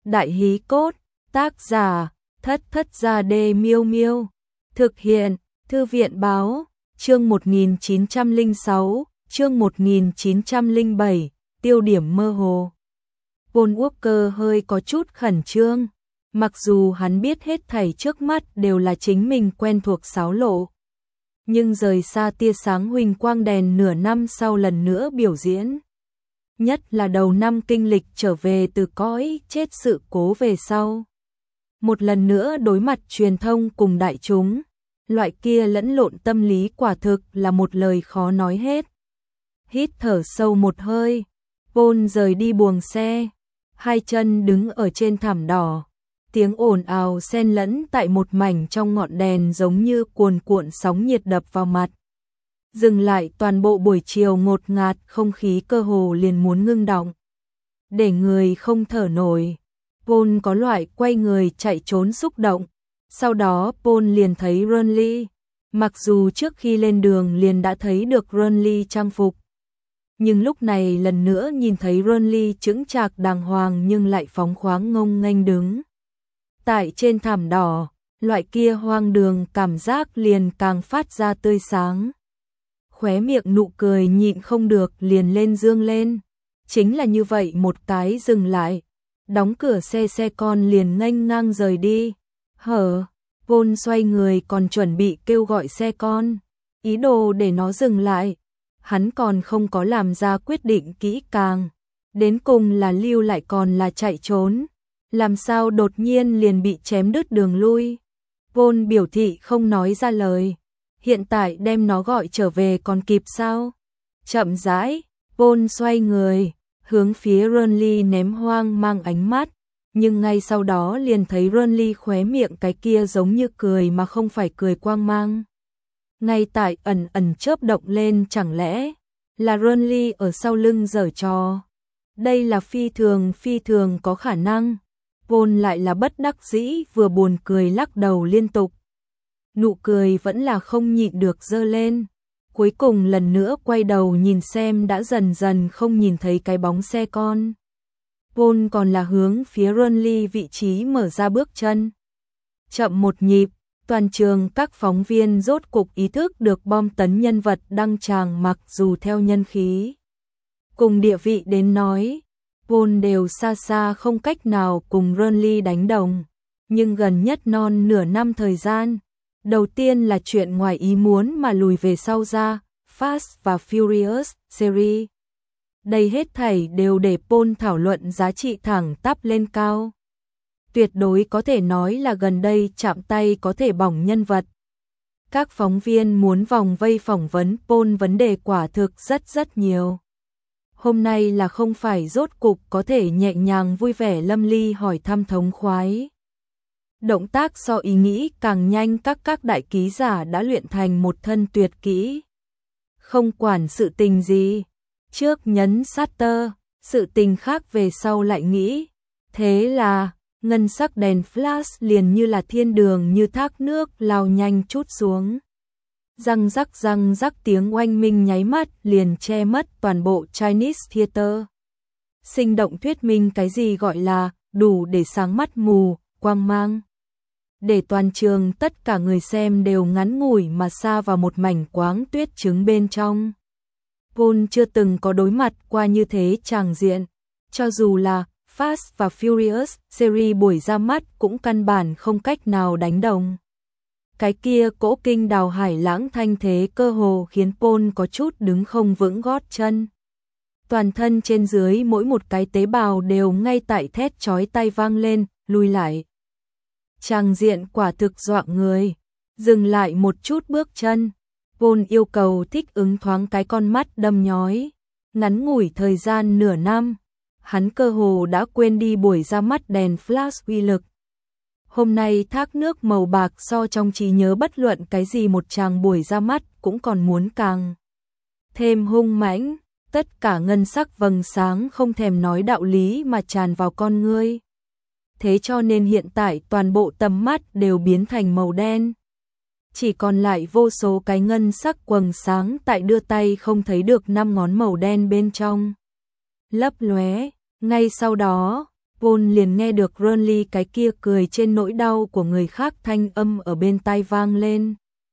Đại hí cốt, tác giả, Thất Thất Gia Đê Miêu Miêu. Thực hiện, Thư viện báo, chương 1906, chương 1907, tiêu điểm mơ hồ. Paul Walker hơi có chút khẩn trương, mặc dù hắn biết hết thảy trước mắt đều là chính mình quen thuộc xáo lộ. Nhưng rời xa tia sáng huỳnh quang đèn nửa năm sau lần nữa biểu diễn. Nhất là đầu năm kinh lịch trở về từ cõi chết sự cố về sau. Một lần nữa đối mặt truyền thông cùng đại chúng, loại kia lẫn lộn tâm lý quả thực là một lời khó nói hết. Hít thở sâu một hơi, Paul rời đi buồng xe, hai chân đứng ở trên thảm đỏ. Tiếng ồn ào xen lẫn tại một mảnh trong ngọn đèn giống như cuồn cuộn sóng nhiệt đập vào mặt. Dừng lại toàn bộ buổi chiều ngột ngạt, không khí cơ hồ liền muốn ngưng đọng. Để người không thở nổi, Paul có loại quay người chạy trốn xúc động. Sau đó Paul liền thấy Ronly. Mặc dù trước khi lên đường liền đã thấy được Ronly trang phục, nhưng lúc này lần nữa nhìn thấy Ronly chững chạc đàng hoàng nhưng lại phóng khoáng ngông nghênh đứng tại trên thảm đỏ, loại kia hoang đường cảm giác liền càng phát ra tươi sáng. Khóe miệng nụ cười nhịn không được liền lên dương lên. Chính là như vậy một cái dừng lại, đóng cửa xe con liền nghênh ngang rời đi. Paul xoay người còn chuẩn bị kêu gọi xe con, ý đồ để nó dừng lại. Hắn còn không có làm ra quyết định kỹ càng, đến cùng là lưu lại còn là chạy trốn. Làm sao đột nhiên liền bị chém đứt đường lui. Paul biểu thị không nói ra lời. Hiện tại đem nó gọi trở về còn kịp sao? Chậm rãi, Paul xoay người, hướng phía Ronly ném hoang mang ánh mắt. Nhưng ngay sau đó liền thấy Ronly khóe miệng cái kia giống như cười mà không phải cười quang mang. Ngay tại ẩn ẩn chớp động lên, chẳng lẽ là Ronly ở sau lưng giở trò? Đây là phi thường có khả năng. Paul lại là bất đắc dĩ vừa buồn cười lắc đầu liên tục. Nụ cười vẫn là không nhịn được giơ lên. Cuối cùng lần nữa quay đầu nhìn xem đã dần dần không nhìn thấy cái bóng xe con. Paul còn là hướng phía Ronly vị trí mở ra bước chân. Chậm một nhịp, toàn trường các phóng viên rốt cục ý thức được bom tấn nhân vật đăng tràng, mặc dù theo nhân khí cùng địa vị đến nói, Paul đều xa xa không cách nào cùng Ronly đánh đồng. Nhưng gần nhất non nửa năm thời gian, đầu tiên là chuyện ngoài ý muốn mà lùi về sau ra, Fast và Furious series. Đây hết thảy đều để Paul thảo luận giá trị thẳng tắp lên cao. Tuyệt đối có thể nói là gần đây chạm tay có thể bỏng nhân vật. Các phóng viên muốn vòng vây phỏng vấn Paul vấn đề quả thực rất nhiều. Hôm nay là không phải rốt cục có thể nhẹ nhàng vui vẻ lâm ly hỏi thăm thống khoái. Động tác so ý nghĩ càng nhanh, các đại ký giả đã luyện thành một thân tuyệt kỹ. Không quản sự tình gì, trước nhấn shutter, sự tình khác về sau lại nghĩ. Thế là, ngân sắc đèn flash liền như là thiên đường như thác nước lao nhanh chút xuống. Răng rắc tiếng oanh minh nháy mắt liền che mất toàn bộ Chinese Theater. Sinh động thuyết minh cái gì gọi là đủ để sáng mắt mù, quang mang. Để toàn trường tất cả người xem đều ngắn ngủi mà sa vào một mảnh quáng tuyết trứng bên trong. Paul chưa từng có đối mặt qua như thế tràng diện. Cho dù là Fast và Furious series buổi ra mắt cũng căn bản không cách nào đánh đồng. Cái kia cỗ kinh đào hải lãng thanh thế cơ hồ khiến Paul có chút đứng không vững gót chân. Toàn thân trên dưới mỗi một cái tế bào đều ngay tại thét chói tai vang lên, lùi lại. Tràng diện quả thực dọa người. Dừng lại một chút bước chân. Paul yêu cầu thích ứng thoáng cái con mắt đâm nhói. Ngắn ngủi thời gian nửa năm, hắn cơ hồ đã quên đi buổi ra mắt đèn flash uy lực. Hôm nay thác nước màu bạc so trong trí nhớ bất luận cái gì một tràng buổi ra mắt cũng còn muốn càng thêm hung mãnh, tất cả ngân sắc vầng sáng không thèm nói đạo lý mà tràn vào con ngươi. Thế cho nên hiện tại toàn bộ tầm mắt đều biến thành màu đen. Chỉ còn lại vô số cái ngân sắc quầng sáng tại đưa tay không thấy được 5 ngón màu đen bên trong. Lấp lóe, ngay sau đó, Paul liền nghe được Ronly cái kia cười trên nỗi đau của người khác thanh âm ở bên tai vang lên.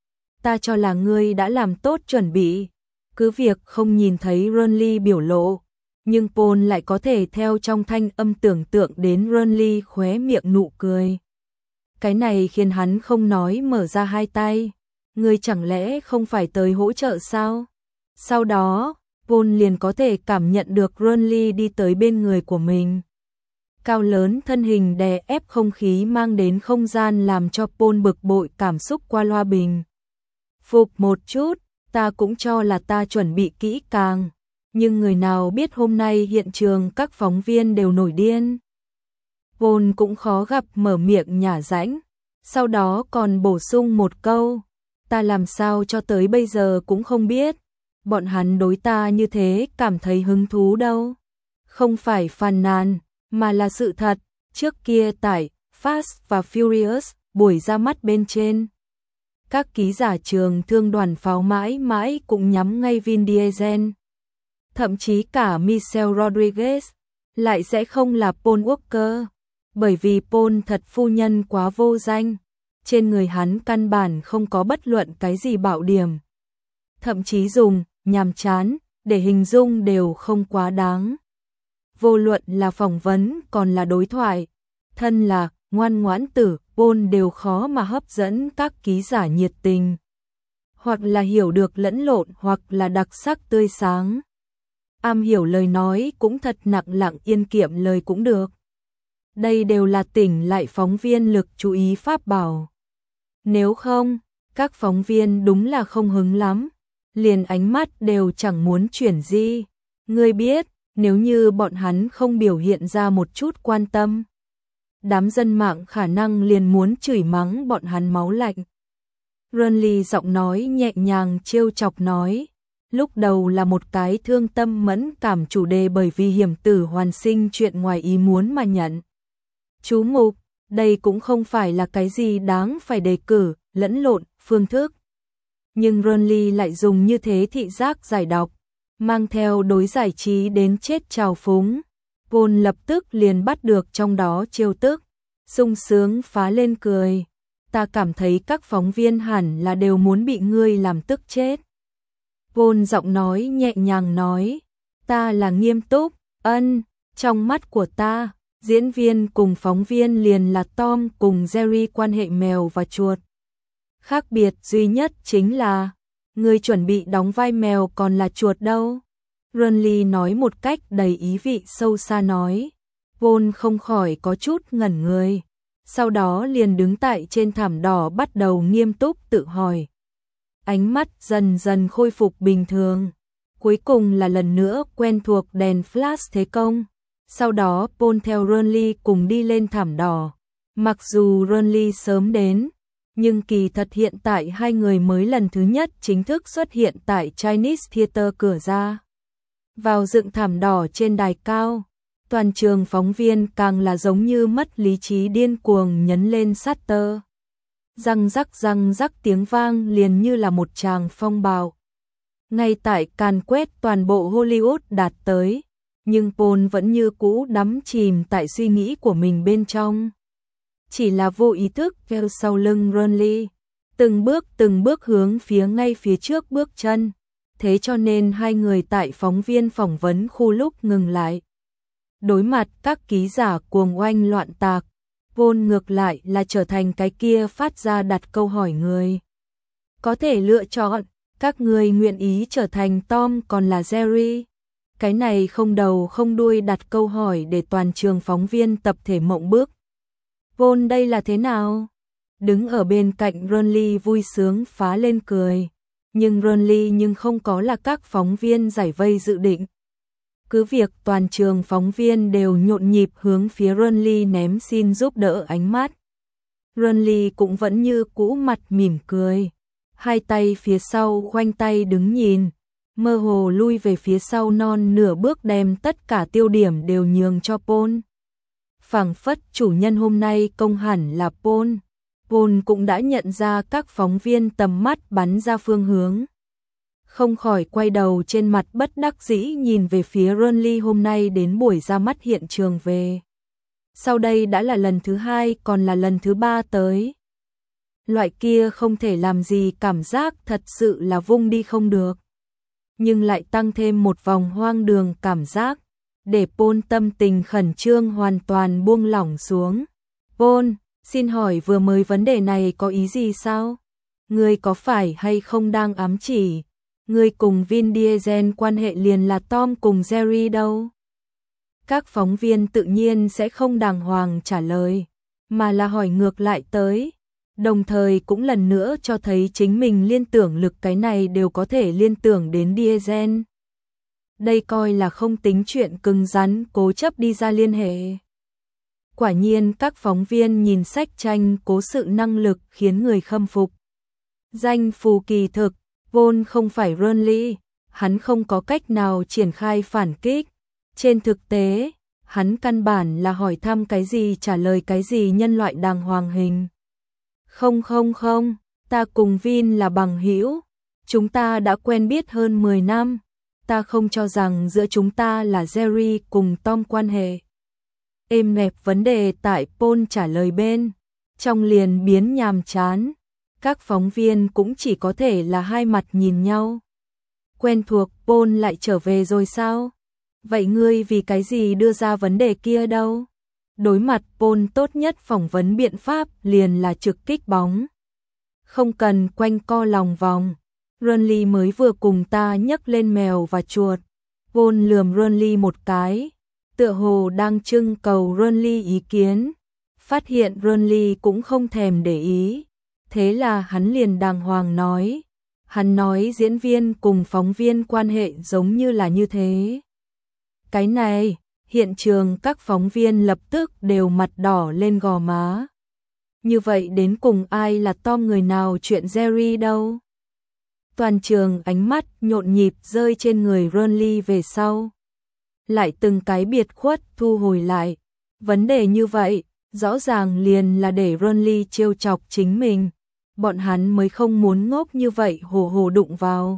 Ta cho là ngươi đã làm tốt chuẩn bị. Cứ việc không nhìn thấy Ronly biểu lộ, nhưng Paul lại có thể theo trong thanh âm tưởng tượng đến Ronly khóe miệng nụ cười. Cái này khiến hắn không nói mở ra hai tay. Ngươi chẳng lẽ không phải tới hỗ trợ sao? Sau đó, Paul liền có thể cảm nhận được Ronly đi tới bên người của mình. Cao lớn thân hình đè ép không khí mang đến không gian làm cho Paul bực bội cảm xúc qua loa bình. Phục một chút, ta cũng cho là ta chuẩn bị kỹ càng. Nhưng người nào biết hôm nay hiện trường các phóng viên đều nổi điên. Paul cũng khó gặp mở miệng nhả rãnh. Sau đó còn bổ sung một câu. Ta làm sao cho tới bây giờ cũng không biết. Bọn hắn đối ta như thế cảm thấy hứng thú đâu. Không phải phàn nàn, mà là sự thật. Trước kia tại Fast và Furious, buổi ra mắt bên trên. Các ký giả trường thương đoàn pháo mãi mãi cũng nhắm ngay Vin Diesel. Thậm chí cả Michelle Rodriguez lại sẽ không là Paul Walker. Bởi vì Paul thật phu nhân quá vô danh. Trên người hắn căn bản không có bất luận cái gì bạo điểm. Thậm chí dùng, nhàm chán, để hình dung đều không quá đáng. Vô luận là phỏng vấn còn là đối thoại. Thân là ngoan ngoãn tử, Paul đều khó mà hấp dẫn các ký giả nhiệt tình. Hoặc là hiểu được lẫn lộn hoặc là đặc sắc tươi sáng. Am hiểu lời nói cũng thật nặng lặng yên kiệm lời cũng được. Đây đều là tỉnh lại phóng viên lực chú ý pháp bảo. Nếu không, các phóng viên đúng là không hứng lắm. Liền ánh mắt đều chẳng muốn chuyển di. Ngươi biết, nếu như bọn hắn không biểu hiện ra một chút quan tâm, đám dân mạng khả năng liền muốn chửi mắng bọn hắn máu lạnh. Ronly giọng nói nhẹ nhàng trêu chọc nói. Lúc đầu là một cái thương tâm mẫn cảm chủ đề bởi vì hiểm tử hoàn sinh chuyện ngoài ý muốn mà nhận chú mục, đây cũng không phải là cái gì đáng phải đề cử, lẫn lộn, phương thức. Nhưng Ronly lại dùng như thế thị giác giải đọc, mang theo đối giải trí đến chết trào phúng. Paul lập tức liền bắt được trong đó trêu tức, sung sướng phá lên cười. Ta cảm thấy các phóng viên hẳn là đều muốn bị ngươi làm tức chết. Paul giọng nói nhẹ nhàng nói, ta là nghiêm túc, trong mắt của ta, diễn viên cùng phóng viên liền là Tom cùng Jerry quan hệ mèo và chuột. Khác biệt duy nhất chính là, ngươi chuẩn bị đóng vai mèo còn là chuột đâu. Ronly nói một cách đầy ý vị sâu xa nói. Paul không khỏi có chút ngẩn người. Sau đó liền đứng tại trên thảm đỏ bắt đầu nghiêm túc tự hỏi. Ánh mắt dần dần khôi phục bình thường. Cuối cùng là lần nữa quen thuộc đèn flash thế công. Sau đó Paul theo Ronly cùng đi lên thảm đỏ. Mặc dù Ronly sớm đến, nhưng kỳ thật hiện tại hai người mới lần thứ nhất chính thức xuất hiện tại Chinese Theater cửa ra. Vào dựng thảm đỏ trên đài cao, toàn trường phóng viên càng là giống như mất lý trí điên cuồng nhấn lên shutter. Răng rắc tiếng vang liền như là một tràng phong bạo. Ngay tại càn quét toàn bộ Hollywood đạt tới, nhưng Paul vẫn như cũ đắm chìm tại suy nghĩ của mình bên trong. Chỉ là vô ý thức theo sau lưng Ronly, từng bước hướng phía ngay phía trước bước chân. Thế cho nên hai người tại phóng viên phỏng vấn khu lúc ngừng lại. Đối mặt các ký giả cuồng oanh loạn tạc, Paul ngược lại là trở thành cái kia phát ra đặt câu hỏi người. Có thể lựa chọn, các người nguyện ý trở thành Tom còn là Jerry. Cái này không đầu không đuôi đặt câu hỏi để toàn trường phóng viên tập thể mộng bức. Paul đây là thế nào? Đứng ở bên cạnh Ronly vui sướng phá lên cười. Nhưng Ronly không có là các phóng viên giải vây dự định. Cứ việc toàn trường phóng viên đều nhộn nhịp hướng phía Ronly ném xin giúp đỡ ánh mắt. Ronly cũng vẫn như cũ mặt mỉm cười. Hai tay phía sau khoanh tay đứng nhìn. Mơ hồ lui về phía sau non nửa bước đem tất cả tiêu điểm đều nhường cho Paul. Phảng phất chủ nhân hôm nay công hẳn là Paul. Paul cũng đã nhận ra các phóng viên tầm mắt bắn ra phương hướng. Không khỏi quay đầu trên mặt bất đắc dĩ nhìn về phía Ronly hôm nay đến buổi ra mắt hiện trường về. Sau đây đã là lần thứ 2 còn là lần thứ 3 tới. Loại kia không thể làm gì cảm giác thật sự là vung đi không được. Nhưng lại tăng thêm một vòng hoang đường cảm giác, để Paul tâm tình khẩn trương hoàn toàn buông lỏng xuống. Paul, xin hỏi vừa mới vấn đề này có ý gì sao? Ngươi có phải hay không đang ám chỉ? Ngươi cùng Vin Diesel quan hệ liền là Tom cùng Jerry đâu? Các phóng viên tự nhiên sẽ không đàng hoàng trả lời, mà là hỏi ngược lại tới. Đồng thời cũng lần nữa cho thấy chính mình liên tưởng lực cái này đều có thể liên tưởng đến Diesel. Đây coi là không tính chuyện cứng rắn cố chấp đi ra liên hệ. Quả nhiên các phóng viên nhìn sách tranh cố sự năng lực khiến người khâm phục. Danh phù kỳ thực, Paul không phải Ronly, hắn không có cách nào triển khai phản kích. Trên thực tế, hắn căn bản là hỏi thăm cái gì trả lời cái gì nhân loại đàng hoàng hình. Không, ta cùng Vin là bằng hữu, chúng ta đã quen biết hơn 10 năm, ta không cho rằng giữa chúng ta là Jerry cùng Tom quan hệ. Êm nẹp vấn đề tại Paul trả lời bên, trong liền biến nhàm chán, các phóng viên cũng chỉ có thể là hai mặt nhìn nhau. Quen thuộc, Paul lại trở về rồi sao? Vậy ngươi vì cái gì đưa ra vấn đề kia đâu? Đối mặt Paul tốt nhất phỏng vấn biện pháp liền là trực kích bóng. Không cần quanh co lòng vòng. Ronly mới vừa cùng ta nhấc lên mèo và chuột. Paul lườm Ronly một cái, tựa hồ đang trưng cầu Ronly ý kiến. Phát hiện Ronly cũng không thèm để ý. Thế là hắn liền đàng hoàng nói. Hắn nói diễn viên cùng phóng viên quan hệ giống như là như thế. Cái này, hiện trường các phóng viên lập tức đều mặt đỏ lên gò má. Như vậy đến cùng ai là Tom người nào chuyện Jerry đâu? Toàn trường ánh mắt nhộn nhịp rơi trên người Ronly về sau. Lại từng cái biệt khuất thu hồi lại. Vấn đề như vậy, rõ ràng liền là để Ronly trêu chọc chính mình. Bọn hắn mới không muốn ngốc như vậy hồ đụng vào.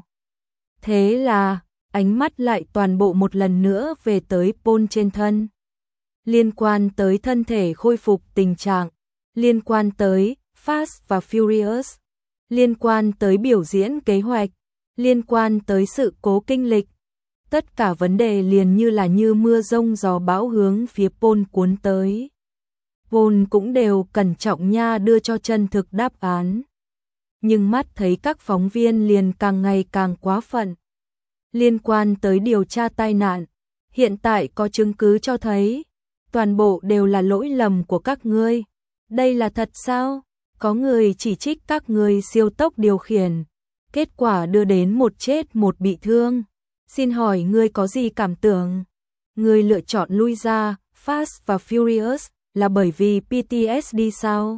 Thế là ánh mắt lại toàn bộ một lần nữa về tới Paul trên thân. Liên quan tới thân thể khôi phục tình trạng, liên quan tới Fast và Furious, liên quan tới biểu diễn kế hoạch, liên quan tới sự cố kinh lịch. Tất cả vấn đề liền như là như mưa rông gió bão hướng phía Paul cuốn tới. Paul cũng đều cẩn trọng nha đưa cho chân thực đáp án. Nhưng mắt thấy các phóng viên liền càng ngày càng quá phận. Liên quan tới điều tra tai nạn, hiện tại có chứng cứ cho thấy, toàn bộ đều là lỗi lầm của các ngươi. Đây là thật sao? Có người chỉ trích các ngươi siêu tốc điều khiển, kết quả đưa đến một chết một bị thương. Xin hỏi ngươi có gì cảm tưởng? Ngươi lựa chọn lui ra Fast và Furious là bởi vì PTSD sao?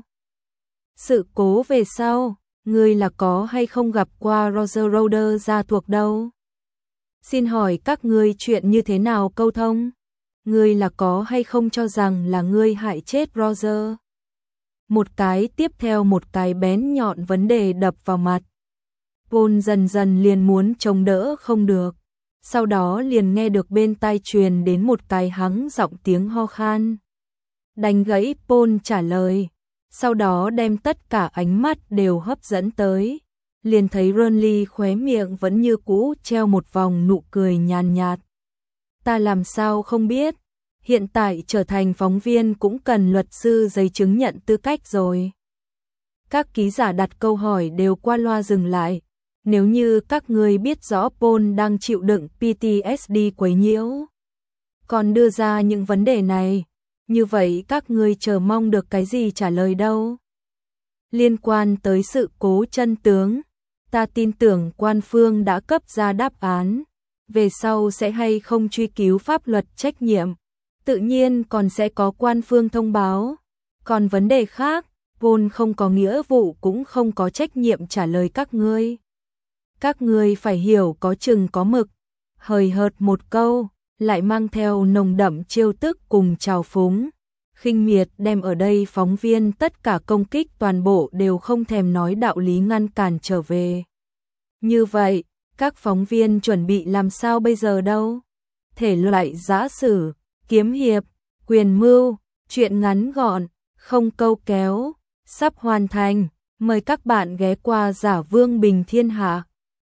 Sự cố về sau, ngươi là có hay không gặp qua Roger Roder gia thuộc đâu? Xin hỏi các ngươi chuyện như thế nào câu thông? Ngươi là có hay không cho rằng là ngươi hại chết Roger? Một cái tiếp theo một cái bén nhọn vấn đề đập vào mặt. Paul dần dần liền muốn chống đỡ không được. Sau đó liền nghe được bên tai truyền đến một cái hắng giọng tiếng ho khan. Đánh gãy Paul trả lời. Sau đó đem tất cả ánh mắt đều hấp dẫn tới. Liền thấy Ronly khóe miệng vẫn như cũ treo một vòng nụ cười nhàn nhạt. Ta làm sao không biết, hiện tại trở thành phóng viên cũng cần luật sư giấy chứng nhận tư cách rồi. Các ký giả đặt câu hỏi đều qua loa dừng lại. Nếu như các người biết rõ Paul đang chịu đựng PTSD quấy nhiễu, còn đưa ra những vấn đề này, như vậy các người chờ mong được cái gì trả lời đâu? Liên quan tới sự cố chân tướng, ta tin tưởng quan phương đã cấp ra đáp án, về sau sẽ hay không truy cứu pháp luật trách nhiệm, tự nhiên còn sẽ có quan phương thông báo. Còn vấn đề khác, Paul không có nghĩa vụ cũng không có trách nhiệm trả lời các ngươi. Các ngươi phải hiểu có chừng có mực, hời hợt một câu, lại mang theo nồng đậm trêu tức cùng trào phúng. Khinh miệt đem ở đây phóng viên tất cả công kích toàn bộ đều không thèm nói đạo lý ngăn cản trở về. Như vậy, các phóng viên chuẩn bị làm sao bây giờ đâu? Thể loại giã sử, kiếm hiệp, quyền mưu, Chuyện ngắn gọn, không câu kéo, sắp hoàn thành. Mời các bạn ghé qua Giả Vương Bình Thiên Hạ.